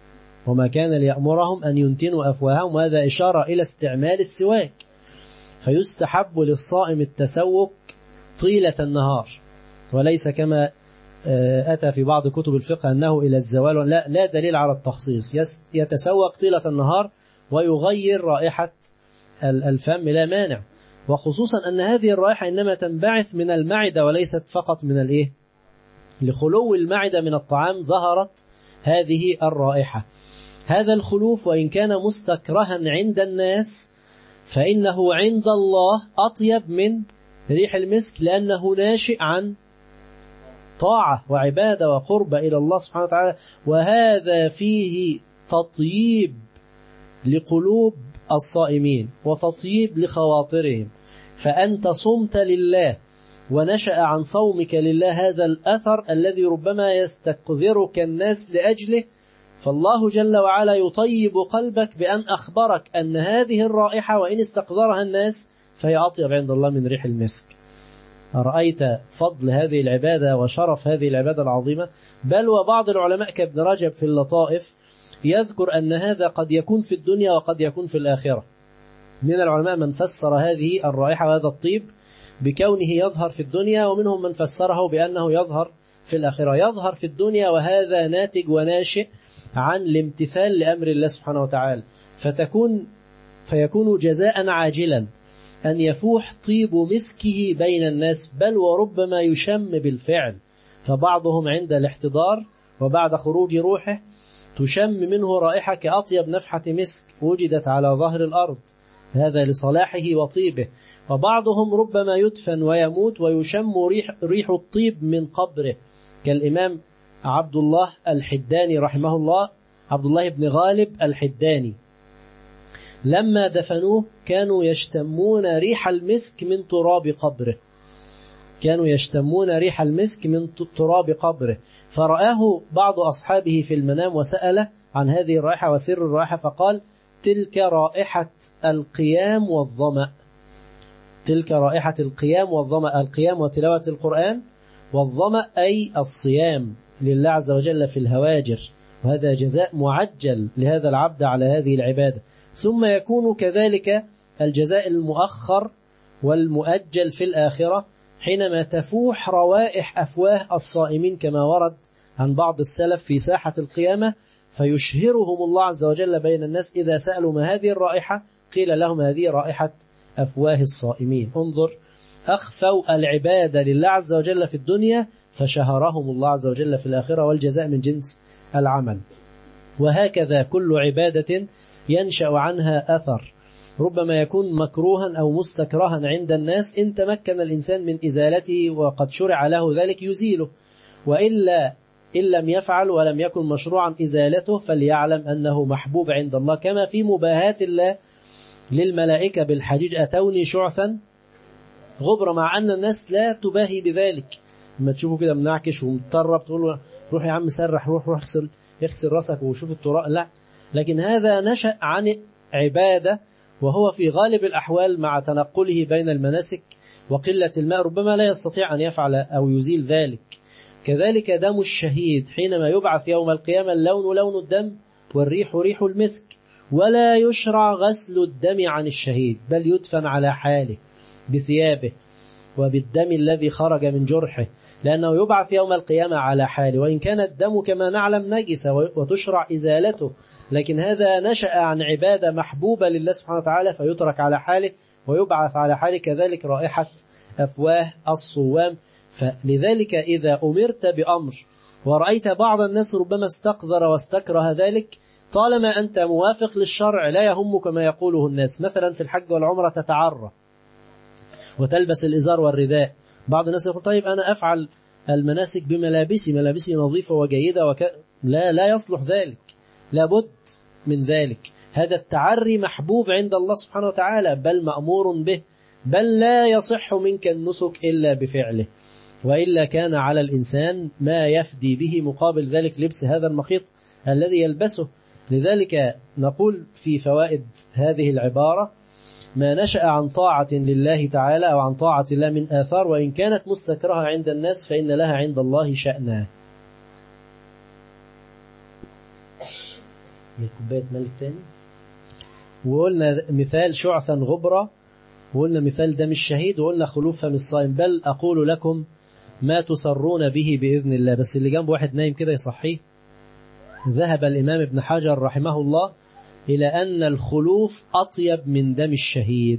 وهذا إشارة إلى استعمال السواك. فيستحب للصائم التسوك طيلة النهار، وليس كما أتى في بعض كتب الفقه أنه إلى الزوال. لا دليل على التخصيص. يتسوق طيلة النهار ويغير رائحة الفم لا مانع، وخصوصا أن هذه الرائحة إنما تنبعث من المعدة وليست فقط من الإيه؟ لخلو المعدة من الطعام ظهرت هذه الرائحة. هذا الخلوف وإن كان مستكرها عند الناس فإنه عند الله أطيب من ريح المسك، لأنه ناشئ عن طاعة وعبادة وقرب إلى الله سبحانه وتعالى، وهذا فيه تطيب لقلوب الصائمين وتطيب لخواطرهم. فأنت صمت لله ونشأ عن صومك لله هذا الأثر الذي ربما يستقذرك الناس لأجله، فالله جل وعلا يطيب قلبك بأن أخبرك أن هذه الرائحة وإن استقذرها الناس فهي أطيب عند الله من ريح المسك. أرأيت فضل هذه العبادة وشرف هذه العبادة العظيمة؟ بل وبعض العلماء كابن رجب في اللطائف يذكر أن هذا قد يكون في الدنيا وقد يكون في الآخرة. من العلماء من فسر هذه الرائحة وهذا الطيب بكونه يظهر في الدنيا، ومنهم من فسره بأنه يظهر في الآخرة. يظهر في الدنيا وهذا ناتج وناشئ عن الامتثال لأمر الله سبحانه وتعالى، فيكون جزاء عاجلا أن يفوح طيب مسكه بين الناس، بل وربما يشم بالفعل. فبعضهم عند الاحتضار وبعد خروج روحه تشم منه رائحة كأطيب نفحة مسك وجدت على ظهر الأرض، هذا لصلاحه وطيبه. وبعضهم ربما يدفن ويموت ويشم ريح الطيب من قبره، كالإمام عبد الله الحداني رحمه الله، عبد الله بن غالب الحداني، لما دفنوه كانوا يشتمون ريح المسك من تراب قبره، كانوا يشتمون ريح المسك من تراب قبره. فرآه بعض أصحابه في المنام وسأله عن هذه الرائحة وسر الرائحة، فقال: تلك رائحة القيام والظمأ، تلك رائحة القيام والظمأ، القيام وتلاوة القرآن، والظمأ أي الصيام لله عز وجل في الهواجر، وهذا جزاء معجل لهذا العبد على هذه العبادة. ثم يكون كذلك الجزاء المؤخر والمؤجل في الآخرة حينما تفوح روائح أفواه الصائمين كما ورد عن بعض السلف في ساحة القيامة، فيشهرهم الله عز وجل بين الناس. إذا سألوا ما هذه الرائحة قيل لهم هذه رائحة أفواه الصائمين. انظر، أخفوا العبادة لله عز وجل في الدنيا فشهرهم الله عز وجل في الآخرة، والجزاء من جنس العمل. وهكذا كل عبادة ينشأ عنها أثر ربما يكون مكروها أو مستكرها عند الناس، إن تمكن الإنسان من إزالته وقد شرع له ذلك يزيله، وإلا إن لم يفعل ولم يكن مشروعا إزالته فليعلم أنه محبوب عند الله، كما في مباهات الله للملائكة بالحجيج: أتوني شعثا غبرا، مع أن الناس لا تباهي بذلك. لما تشوفه كده منعكش ومتطرب تقول له: روح يا عم سرح، روح اغسل رأسك وشوف التراب. لا، لكن هذا نشأ عن عبادة، وهو في غالب الأحوال مع تنقله بين المناسك وقلة الماء ربما لا يستطيع أن يفعل أو يزيل ذلك. كذلك دم الشهيد حينما يبعث يوم القيامة اللون لون الدم والريح ريح المسك، ولا يشرع غسل الدم عن الشهيد، بل يدفن على حاله بثيابه وبالدم الذي خرج من جرحه، لأنه يبعث يوم القيامة على حاله، وإن كان الدم كما نعلم نجس وتشرع إزالته، لكن هذا نشأ عن عبادة محبوبة لله سبحانه وتعالى فيترك على حاله ويبعث على حاله. كذلك رائحة أفواه الصوام. فلذلك إذا أمرت بأمر ورأيت بعض الناس ربما استقذر واستكره ذلك، طالما أنت موافق للشرع لا يهمك ما يقوله الناس. مثلا في الحج والعمرة تتعرى وتلبس الإزار والرداء، بعض الناس يقول: طيب أنا أفعل المناسك ملابسي نظيفة وجيدة لا يصلح ذلك، لابد من ذلك. هذا التعري محبوب عند الله سبحانه وتعالى، بل مأمور به، بل لا يصح منك النسك إلا بفعله، وإلا كان على الإنسان ما يفدي به مقابل ذلك لبس هذا المخيط الذي يلبسه. لذلك نقول في فوائد هذه العبارة: ما نشأ عن طاعة لله تعالى أو عن طاعة الله من آثار، وإن كانت مستكرهة عند الناس فإن لها عند الله شأنها. كوباية ملك تاني. وقلنا مثال شعثا غبرة وقلنا مثال دم الشهيد، وقلنا خلوف فم الصائم. بل أقول لكم ما تسرون به بإذن الله. بس اللي جنبه واحد نايم كده يصحيه. ذهب الإمام ابن حجر رحمه الله إلى أن الخلوف أطيب من دم الشهيد.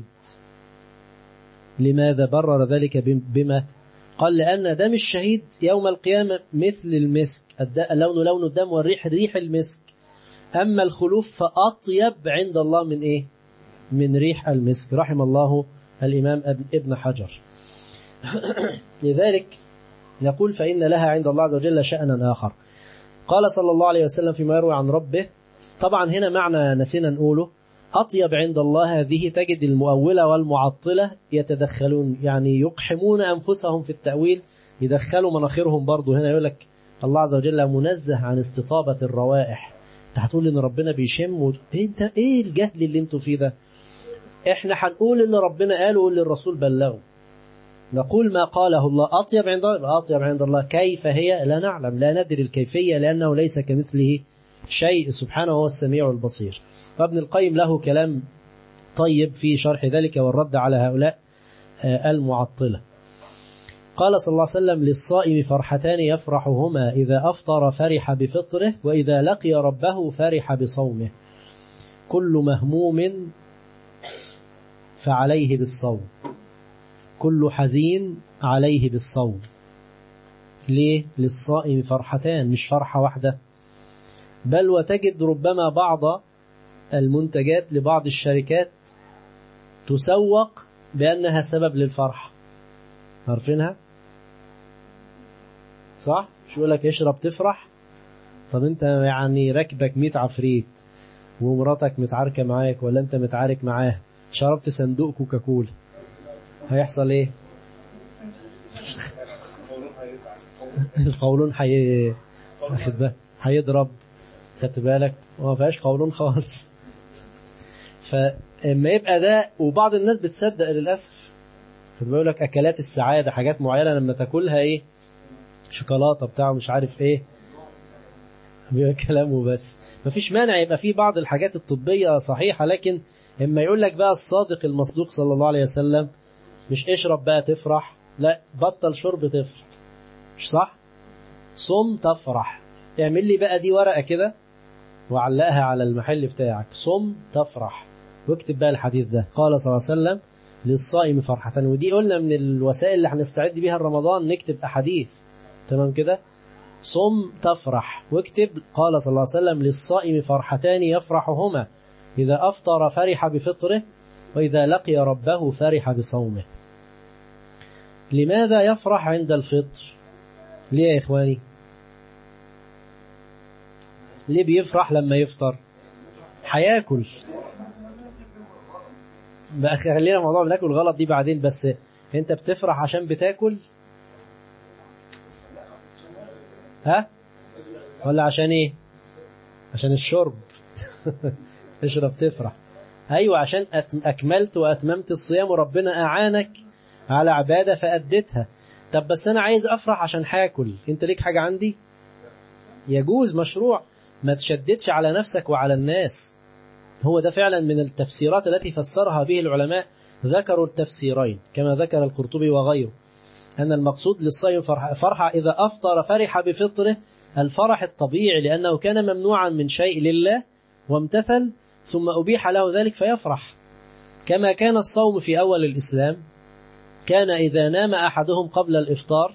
لماذا برر ذلك؟ بما قال لأن دم الشهيد يوم القيامة مثل المسك، اللون لون الدم والريح ريح المسك. أما الخلوف فأطيب عند الله من إيه؟ من ريح المسك. رحم الله الإمام ابن حجر. لذلك نقول فإن لها عند الله عز وجل شأنا آخر. قال صلى الله عليه وسلم فيما يروي عن ربه، طبعا هنا معنى نسينا نقوله، أطيب عند الله هذه تجد المؤولة والمعطلة يتدخلون، يعني يقحمون أنفسهم في التأويل، يدخلوا مناخرهم برضو. هنا يقول لك الله عز وجل منزه عن استطابة الروائح. انت هتقول ان ربنا بيشم انت ايه الجهل اللي انتوا فيه ده؟ احنا هنقول اللي ربنا قاله واللي الرسول بلغه، نقول ما قاله الله أطيب عند الله. أطيب عند الله كيف هي؟ لا نعلم، لا ندري الكيفية، لأنه ليس كمثله شيء سبحانه هو السميع البصير. وابن القيم له كلام طيب في شرح ذلك والرد على هؤلاء المعطلة. قال صلى الله عليه وسلم للصائم فرحتان يفرحهما، إذا أفطر فرح بفطره، وإذا لقي ربه فرح بصومه. كل مهموم فعليه بالصوم، كل حزين عليه بالصوم. ليه؟ للصائم فرحتان، مش فرحة واحدة. بل وتجد ربما بعض المنتجات لبعض الشركات تسوق بأنها سبب للفرح. عارفينها؟ صح؟ شو يقول لك اشرب تفرح؟ طب انت يعني ركبك 100 عفريت ومراتك متعاركة معاك ولا انت متعارك معاه، شربت صندوق كوكاكولا، هيحصل ايه؟ القولون هيضرب. خدت بالك؟ وما فيهاش قولون خالص. فما يبقى ده، وبعض الناس بتصدق للأسف، بيقول لك أكلات السعادة، حاجات معينة لما تاكلها ايه، شوكولاتة بتاعه مش عارف ايه، بيبقى كلامه بس. مفيش مانع يبقى فيه بعض الحاجات الطبية صحيحة، لكن اما يقول لك بقى الصادق المصدوق صلى الله عليه وسلم مش اشرب بقى تفرح، لا، بطل شرب تفرح، مش صح؟ صم تفرح. اعمل لي بقى دي ورقة كده وعلقها على المحل بتاعك، صم تفرح، واكتب بقى الحديث ده. قال صلى الله عليه وسلم للصائم فرحتان. ودي قلنا من الوسائل اللي هنستعد بيها رمضان، نكتب أحاديث، تمام كده؟ صم تفرح، واكتب قال صلى الله عليه وسلم للصائم فرحتان يفرحهما، إذا أفطر فرح بفطره، وإذا لقي ربه فرح بصومه. لماذا يفرح عند الفطر؟ ليه يا إخواني؟ ليه بيفرح لما يفطر؟ هياكل بقى. خلينا موضوع بناكل غلط دي بعدين، بس انت بتفرح عشان بتاكل؟ ها؟ ولا عشان ايه؟ عشان الشرب. اشرب تفرح. ايوه، عشان اكملت واتممت الصيام وربنا اعانك على عبادة فأديتها. طب بس انا عايز افرح عشان هاكل، انت ليك حاجة عندي؟ يجوز، مشروع، ما تشددش على نفسك وعلى الناس. هو ده فعلا من التفسيرات التي فسرها به العلماء، ذكروا التفسيرين كما ذكر القرطبي وغيره، أن المقصود للصائم فرحة إذا أفطر فرح بفطره، الفرح الطبيعي، لأنه كان ممنوعا من شيء لله وامتثل ثم أبيح له ذلك فيفرح. كما كان الصوم في أول الإسلام، كان إذا نام أحدهم قبل الإفطار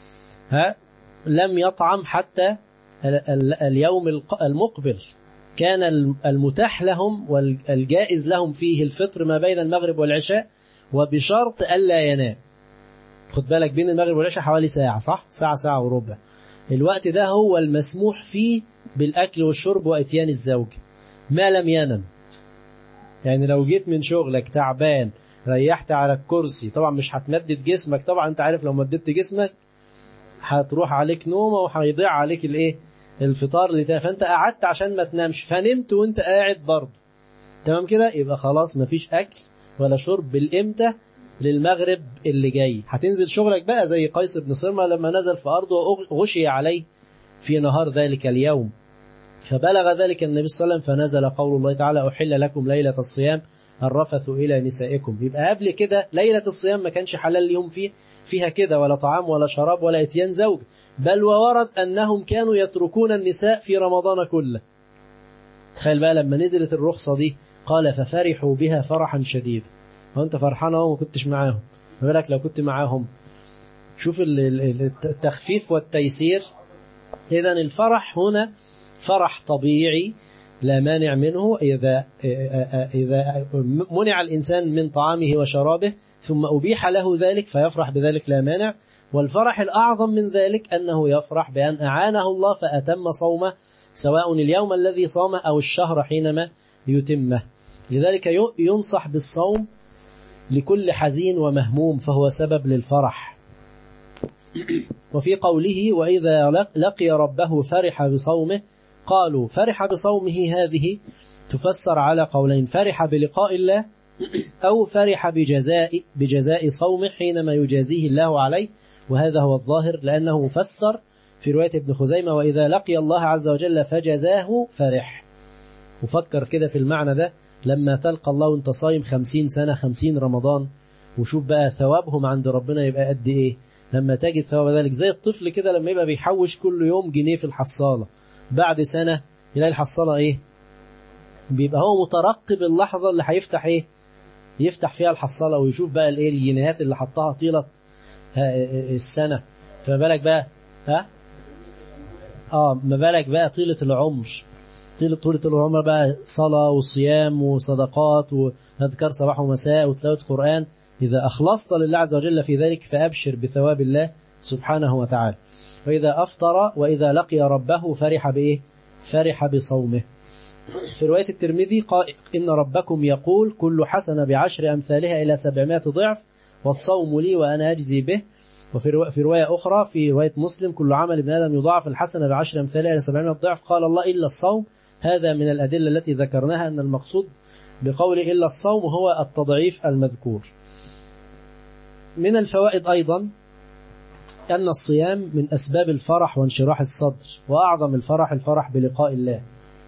لم يطعم حتى اليوم المقبل، كان المتاح لهم والجائز لهم فيه الفطر ما بين المغرب والعشاء، وبشرط ألا ينام. خد بالك بين المغرب والعشاء حوالي ساعة، صح؟ ساعة وربع. الوقت ده هو المسموح فيه بالأكل والشرب وإتيان الزوج ما لم ينم. يعني لو جيت من شغلك تعبان ريحت على الكرسي، طبعا مش هتمدد جسمك، طبعا انت عارف لو مددت جسمك هتروح عليك نومة وهيضيع عليك الايه، الفطار اللي فانت قعدت عشان ما تنامش، فنمت وانت قاعد برضه، تمام كده؟ يبقى خلاص مفيش أكل ولا شرب بالإمتى للمغرب اللي جاي. هتنزل شغلك بقى زي قيس بن صرمة لما نزل في أرضه وغشي عليه في نهار ذلك اليوم، فبلغ ذلك النبي صلى الله عليه وسلم فنزل قول الله تعالى أحل لكم ليلة الصيام الرفث إلى نسائكم. يبقى قبل كده ليلة الصيام ما كانش حلال لهم فيها كده ولا طعام ولا شراب ولا اتيان زوج، بل وورد أنهم كانوا يتركون النساء في رمضان كله. تخيل بقى لما نزلت الرخصة دي قال ففرحوا بها فرحا شديدا. وانت فرحان وما كنتش معاهم، ما بالك لو كنت معاهم. شوف التخفيف والتيسير. إذن الفرح هنا فرح طبيعي لا مانع منه إذا منع الإنسان من طعامه وشرابه ثم أبيح له ذلك فيفرح بذلك لا مانع. والفرح الأعظم من ذلك أنه يفرح بأن أعانه الله فأتم صومه، سواء اليوم الذي صامه أو الشهر حينما يتمه. لذلك ينصح بالصوم لكل حزين ومهموم فهو سبب للفرح. وفي قوله وإذا لقي ربه فرح بصومه، قالوا فرح بصومه هذه تفسر على قولين: فرح بلقاء الله أو فرح بجزاء صومه حينما يجازيه الله عليه، وهذا هو الظاهر لأنه مفسر في رواية ابن خزيمة وإذا لقي الله عز وجل فجزاه فرح. وفكر كده في المعنى ده لما تلقى الله وانت صايم 50 سنة 50 رمضان، وشوف بقى ثوابهم عند ربنا يبقى قد ايه لما تجد ثواب ذلك. زي الطفل كده لما يبقى بيحوش كل يوم جنيه في الحصالة، بعد سنة يلاقي الحصالة ايه، بيبقى هو مترقب اللحظة اللي هيفتح ايه، يفتح فيها الحصالة ويشوف بقى الايه الجنيهات اللي حطها طيلة السنة. فما بالك بقى ما بالك بقى طيلة العمر، طولة العمر بقى صلاة وصيام وصدقات وأذكار صباح ومساء وتلاوة قرآن. إذا أخلصت لله عز وجل في ذلك فأبشر بثواب الله سبحانه وتعالى. وإذا أفطر وإذا لقي ربه فرح بإيه؟ فرح بصومه. في رواية الترمذي قال إن ربكم يقول كل حسنة بعشر أمثالها إلى 700 ضعف والصوم لي وأنا أجزي به. وفي رواية أخرى في رواية مسلم كل عمل ابن آدم يضاعف الحسنة بعشر أمثالها إلى 700 ضعف. قال الله إلا الصوم. هذا من الأدلة التي ذكرناها أن المقصود بقول إلا الصوم هو التضعيف المذكور. من الفوائد أيضا أن الصيام من أسباب الفرح وانشراح الصدر، وأعظم الفرح بلقاء الله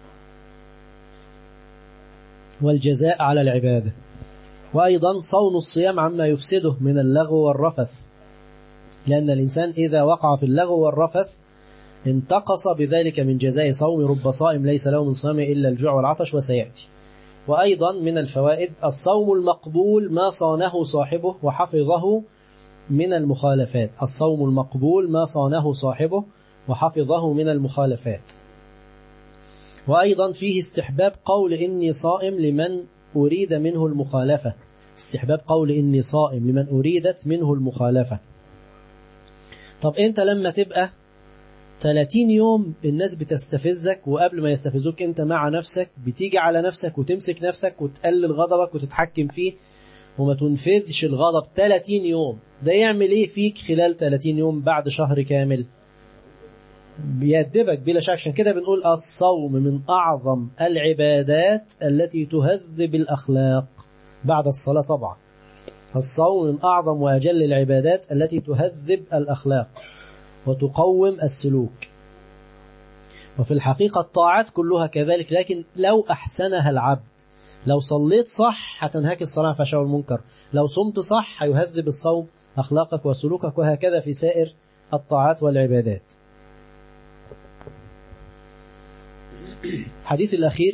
والجزاء على العبادة. وأيضا صون الصيام عما يفسده من اللغو والرفث، لأن الإنسان إذا وقع في اللغو والرفث انتقص بذلك من جزاء صوم. رب صائم ليس له من صيامه إلا الجوع والعطش، وسيأتي. وأيضا من الفوائد الصوم المقبول ما صانه صاحبه وحفظه من المخالفات. الصوم المقبول ما صانه صاحبه وحفظه من المخالفات. وأيضا فيه استحباب قول إني صائم لمن أريد منه المخالفة. استحباب قول إني صائم لمن أريدت منه المخالفة. طب أنت لما تبقى 30 يوم الناس بتستفزك، وقبل ما يستفزوك أنت مع نفسك بتيجي على نفسك وتمسك نفسك وتقلل غضبك وتتحكم فيه وما تنفذش الغضب 30 يوم، ده يعمل إيه فيك خلال 30 يوم بعد شهر كامل؟ بيأدبك بلا شك. عشان كده بنقول الصوم من أعظم العبادات التي تهذب الأخلاق بعد الصلاة. طبعا الصوم من أعظم وأجل العبادات التي تهذب الأخلاق وتقوم السلوك. وفي الحقيقة الطاعات كلها كذلك، لكن لو أحسنها العبد، لو صليت صح هتنهاك الصلاة عن الفحشاء والمنكر، لو صمت صح هيهذب الصوم أخلاقك وسلوكك، وهكذا في سائر الطاعات والعبادات. حديث الأخير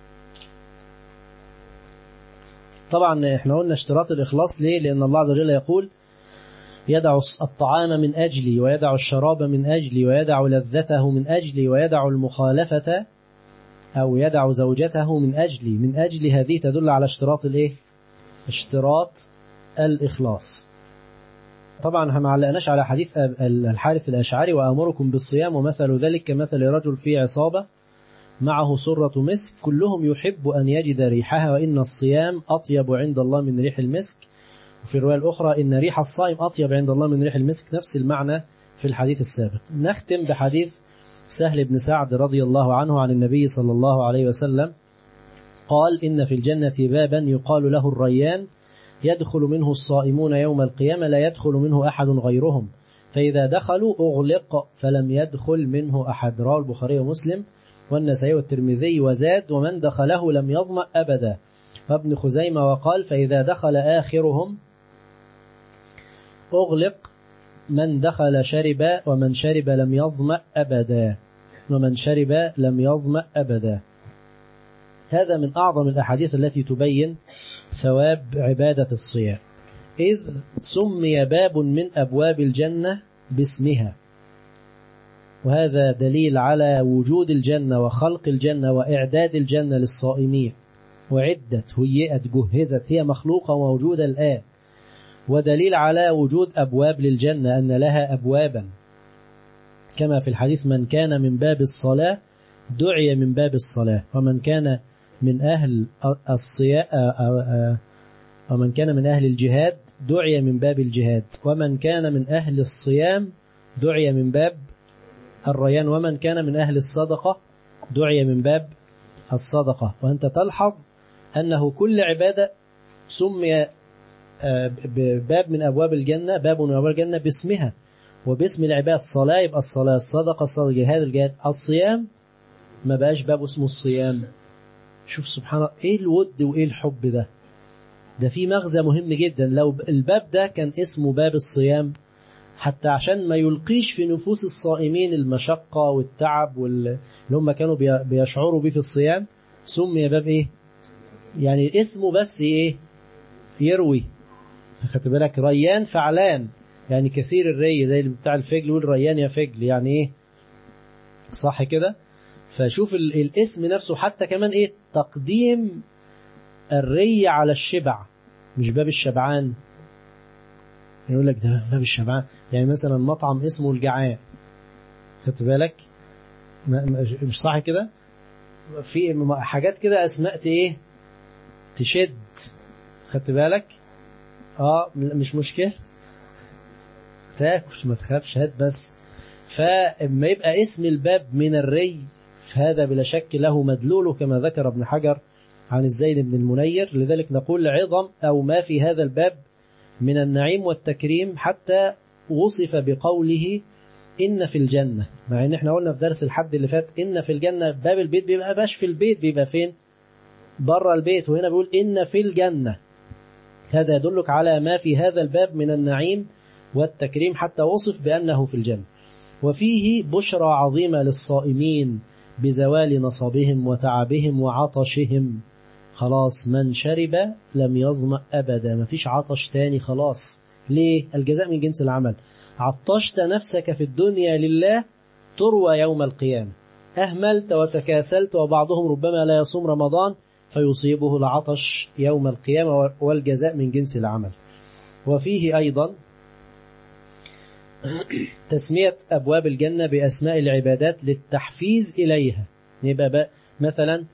طبعا احنا قلنا اشتراط الإخلاص. ليه؟ لأن الله عز وجل يقول يدع الطعام من أجلي ويدع الشراب من أجلي ويدع لذته من أجلي ويدع المخالفة أو يدع زوجته من أجلي. من أجل هذه تدل على اشتراط الإيه؟ اشتراط الإخلاص. طبعا ما علقناش على حديث الحارث الأشعري وأمركم بالصيام ومثل ذلك كمثل رجل في عصابة معه سرة مسك كلهم يحب أن يجد ريحها وإن الصيام أطيب عند الله من ريح المسك. وفي الرواية الأخرى إن ريح الصائم أطيب عند الله من ريح المسك، نفس المعنى في الحديث السابق. نختم بحديث سهل بن سعد رضي الله عنه عن النبي صلى الله عليه وسلم قال إن في الجنة بابا يقال له الريان يدخل منه الصائمون يوم القيامة لا يدخل منه أحد غيرهم، فإذا دخلوا أغلق فلم يدخل منه أحد. رواه البخاري ومسلم. والنسائي والترمذي وزاد ومن دخله لم يظمأ أبدا، وابن خزيمة وقال فإذا دخل آخرهم أغلق، من دخل شرب ومن شرب لم يظمأ أبدا، ومن شرب لم يظمأ أبدا. هذا من أعظم الأحاديث التي تبين ثواب عبادة الصيام، إذ سمي باب من أبواب الجنة باسمها، وهذا دليل على وجود الجنة وخلق الجنة وإعداد الجنة للصائمين، وعدت هيئت جهزت، هي مخلوقة وموجودة الآن، ودليل على وجود أبواب للجنة، أن لها أبوابا، كما في الحديث من كان من باب الصلاة دعي من باب الصلاة، ومن كان من أهل الصيام ومن كان من أهل الجهاد دعي من باب الجهاد، ومن كان من أهل الصيام دعي من باب الريان، ومن كان من أهل الصدقة دعي من باب الصدقة. وأنت تلحظ أنه كل عبادة سمي باب من أبواب الجنة، باب من أبواب الجنة باسمها وباسم العباد. الصلاة يبقى الصلاة، الصدقة الصدقة، الجهاد الجهاد، الصيام ما بقاش باب اسمه الصيام. شوف سبحان الله، إيه الود وإيه الحب ده، ده في مغزى مهم جدا. لو الباب ده كان اسمه باب الصيام، حتى عشان ما يلقيش في نفوس الصائمين المشقة والتعب اللي هم كانوا بيشعروا به في الصيام، سمي باب إيه؟ يعني اسمه بس إيه؟ يروي. خدت بالك؟ ريان فعلان، يعني كثير الري، زي بتاع الفجل يقول ريان يا فجل، يعني إيه؟ صح كده؟ فشوف الاسم نفسه، حتى كمان إيه؟ تقديم الري على الشبع، مش باب الشبعان. يقول لك ده باب الشبعان، يعني مثلا مطعم اسمه الجعان، خدت بالك؟ مش صح كده؟ في حاجات كده اسماء ايه تشد، خدت بالك؟ مش مشكلة، تاكل ما تخافش، هات بس. فما يبقى اسم الباب من الري، فهذا بلا شك له مدلوله، كما ذكر ابن حجر عن الزيد بن المنير. لذلك نقول عظم أو ما في هذا الباب من النعيم والتكريم، حتى وصف بقوله إن في الجنة، مع إن احنا قلنا في درس الحد اللي فات إن في الجنة، باب البيت بيبقى باش في البيت، بيبقى فين؟ بره البيت، وهنا بيقول إن في الجنة. هذا يدلك على ما في هذا الباب من النعيم والتكريم، حتى وصف بأنه في الجنة. وفيه بشرى عظيمة للصائمين بزوال نصبهم وتعبهم وعطشهم. خلاص من شرب لم يظمأ أبدا، ما فيش عطش تاني خلاص. ليه؟ الجزاء من جنس العمل. عطشت نفسك في الدنيا لله تروى يوم القيامة، أهملت وتكاسلت، وبعضهم ربما لا يصوم رمضان فيصيبه العطش يوم القيامة، والجزاء من جنس العمل. وفيه أيضا تسمية أبواب الجنة بأسماء العبادات للتحفيز إليها. يبقى مثلا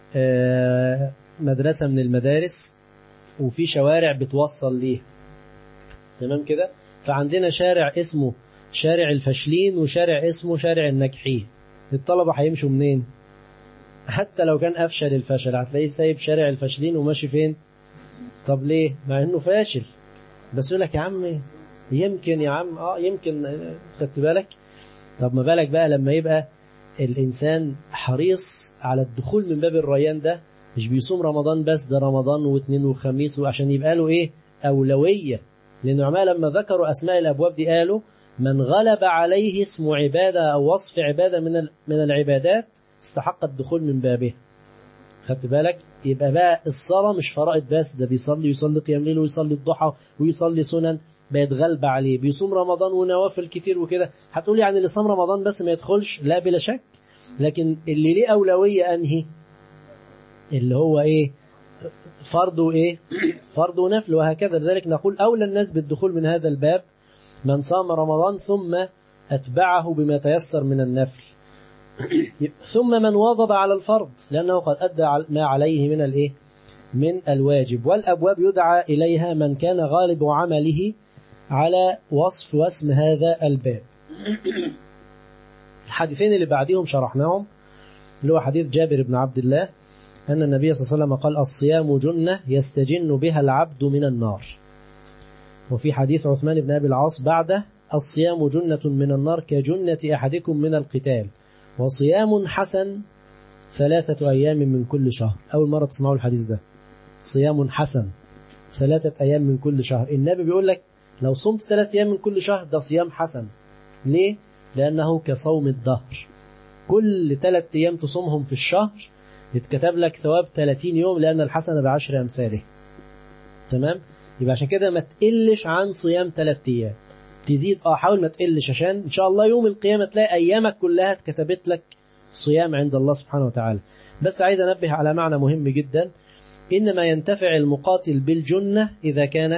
مدرسة من المدارس وفي شوارع بتوصل ليه، تمام كده؟ فعندنا شارع اسمه شارع الفاشلين وشارع اسمه شارع الناجحين. الطلبة هيمشوا منين؟ حتى لو كان أفشل الفشل هتلاقيه سايب شارع الفاشلين وماشي فين؟ طب ليه؟ مع انه فاشل، بس يقول لك يا عم يمكن، يا عم يمكن، خدت بالك؟ طب ما بالك بقى لما يبقى الإنسان حريص على الدخول من باب الريان ده، مش بيصوم رمضان بس، ده رمضان واثنين وخميس، وعشان يبقى له إيه؟ أولوية. لأن العلماء لما ذكروا أسماء الأبواب دي قالوا من غلب عليه اسم عبادة أو وصف عبادة من العبادات استحق الدخول من بابه. خدت بالك؟ يبقى بقى الصلاة مش فرائض بس، ده يصلي قيام ليل ويصلي الضحى ويصلي سنن، بقت غلبة عليه. بيصوم رمضان ونوافل كتير وكده. هتقول يعني اللي صام رمضان بس ما يدخلش؟ لا بلا شك، لكن اللي ليه أولوية أنهي؟ اللي هو إيه؟ فرض وإيه؟ فرض ونفل، وهكذا. لذلك نقول أولى الناس بالدخول من هذا الباب من صام رمضان ثم أتبعه بما تيسر من النفل، ثم من واظب على الفرض، لأنه قد أدى ما عليه من الإيه؟ من الواجب. والأبواب يدعى إليها من كان غالب عمله على وصف واسم هذا الباب. الحديثين اللي بعدهم شرحناهم، اللي هو حديث جابر بن عبد الله أن النبي صلى الله عليه وسلم قال الصيام جنة يستجن بها العبد من النار. وفي حديث عثمان بن أبي العاص بعده الصيام جنة من النار كجنة أحدكم من القتال، وصيام حسن 3 أيام من كل شهر. أول مرة تسمعوا الحديث ده، صيام حسن 3 أيام من كل شهر. النبي بيقول لك لو صمت 3 أيام من كل شهر ده صيام حسن. ليه؟ لأنه كصوم الدهر، كل 3 أيام تصومهم في الشهر يتكتب لك ثواب 30 يوم، لأن الحسنة ب10 أمثاله. تمام؟ يبقى عشان كده ما تقلش عن صيام 3 أيام، تزيد حاول ما تقلش، عشان إن شاء الله يوم القيامة تلاقي أيامك كلها اتكتبت لك صيام عند الله سبحانه وتعالى. بس عايز أنبه على معنى مهم جدا، إنما ينتفع المقاتل بالجنة إذا كانت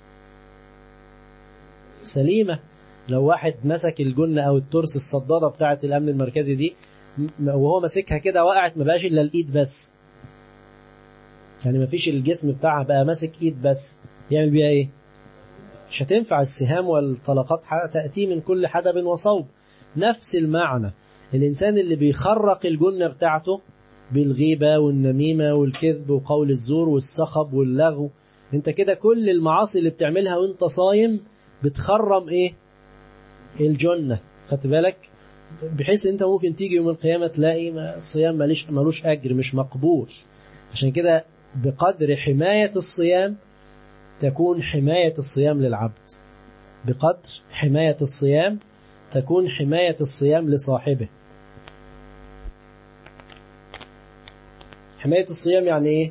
سليمة. لو واحد مسك الجنة أو الترس الصدادة بتاعة الأمن المركزي دي وهو مسكها كده وقعت، ما بقاش إلا الإيد بس، يعني ما فيش الجسم بتاعها، بقى ماسك إيد بس، يعمل بيها إيه؟ مش هتنفع. السهام والطلقات تأتي من كل حدب وصوب. نفس المعنى الإنسان اللي بيخرق الجنة بتاعته بالغيبة والنميمة والكذب وقول الزور والصخب واللغو، انت كده كل المعاصي اللي بتعملها وانت صايم بتخرم ايه؟ الجنة. خدت بالك؟ بحيث انت ممكن تيجي يوم القيامة تلاقي الصيام ملوش أجر، مش مقبول. عشان كده بقدر حماية الصيام تكون حماية الصيام للعبد، بقدر حماية الصيام تكون حماية الصيام لصاحبه. حماية الصيام يعني ايه؟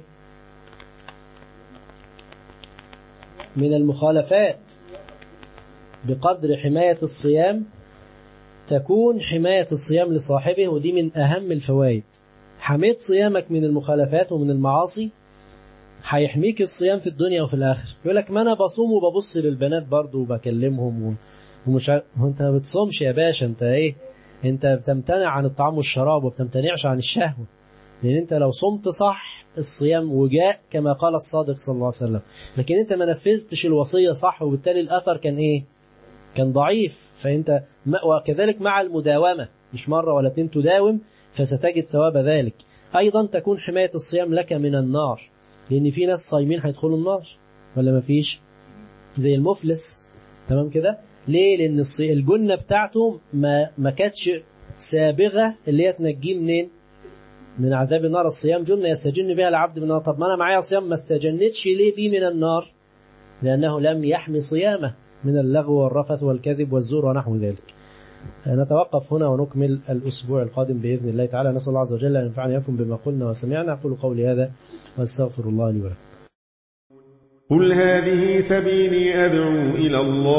من المخالفات. بقدر حماية الصيام تكون حماية الصيام لصاحبه، ودي من أهم الفوائد. حميت صيامك من المخالفات ومن المعاصي هيحميك الصيام في الدنيا وفي الآخر. يقول لك ما أنا بصوم وببص للبنات برضو وبكلمهم ومش أنت ما بتصومش يا باشا، أنت إيه؟ أنت بتمتنع عن الطعام والشراب وبتمتنعش عن الشهوة. لأن أنت لو صمت صح الصيام وجاء كما قال الصادق صلى الله عليه وسلم، لكن أنت ما نفذتش الوصية صح، وبالتالي الأثر كان إيه؟ كان ضعيف. فأنت وكذلك مع المداومة، مش مرة ولا 2 تداوم فستجد ثواب ذلك. أيضا تكون حماية الصيام لك من النار، لأن في ناس صايمين هيدخلوا النار ولا ما فيش؟ زي المفلس. تمام كده؟ ليه؟ لأن الجنة بتاعته ما كانتش سابغة اللي هي تنجيه منين؟ من عذاب النار. الصيام جنة يستجن بها العبد من النار. طب ما أنا معايا صيام ما استجنتش ليه بيه من النار؟ لأنه لم يحمي صيامه من اللغو والرفث والكذب والزور ونحو ذلك. نتوقف هنا ونكمل الأسبوع القادم بإذن الله تعالى. نسأل الله عز وجل أن ينفعني بكم بما قلنا وسمعنا. أقول قولي هذا واستغفر الله لي ولكم. قل هذه سبيلي أدعو إلى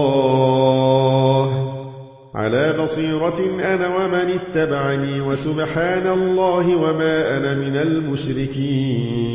الله على بصيرة أنا ومن اتبعني، وسبحان الله وما أنا من المشركين.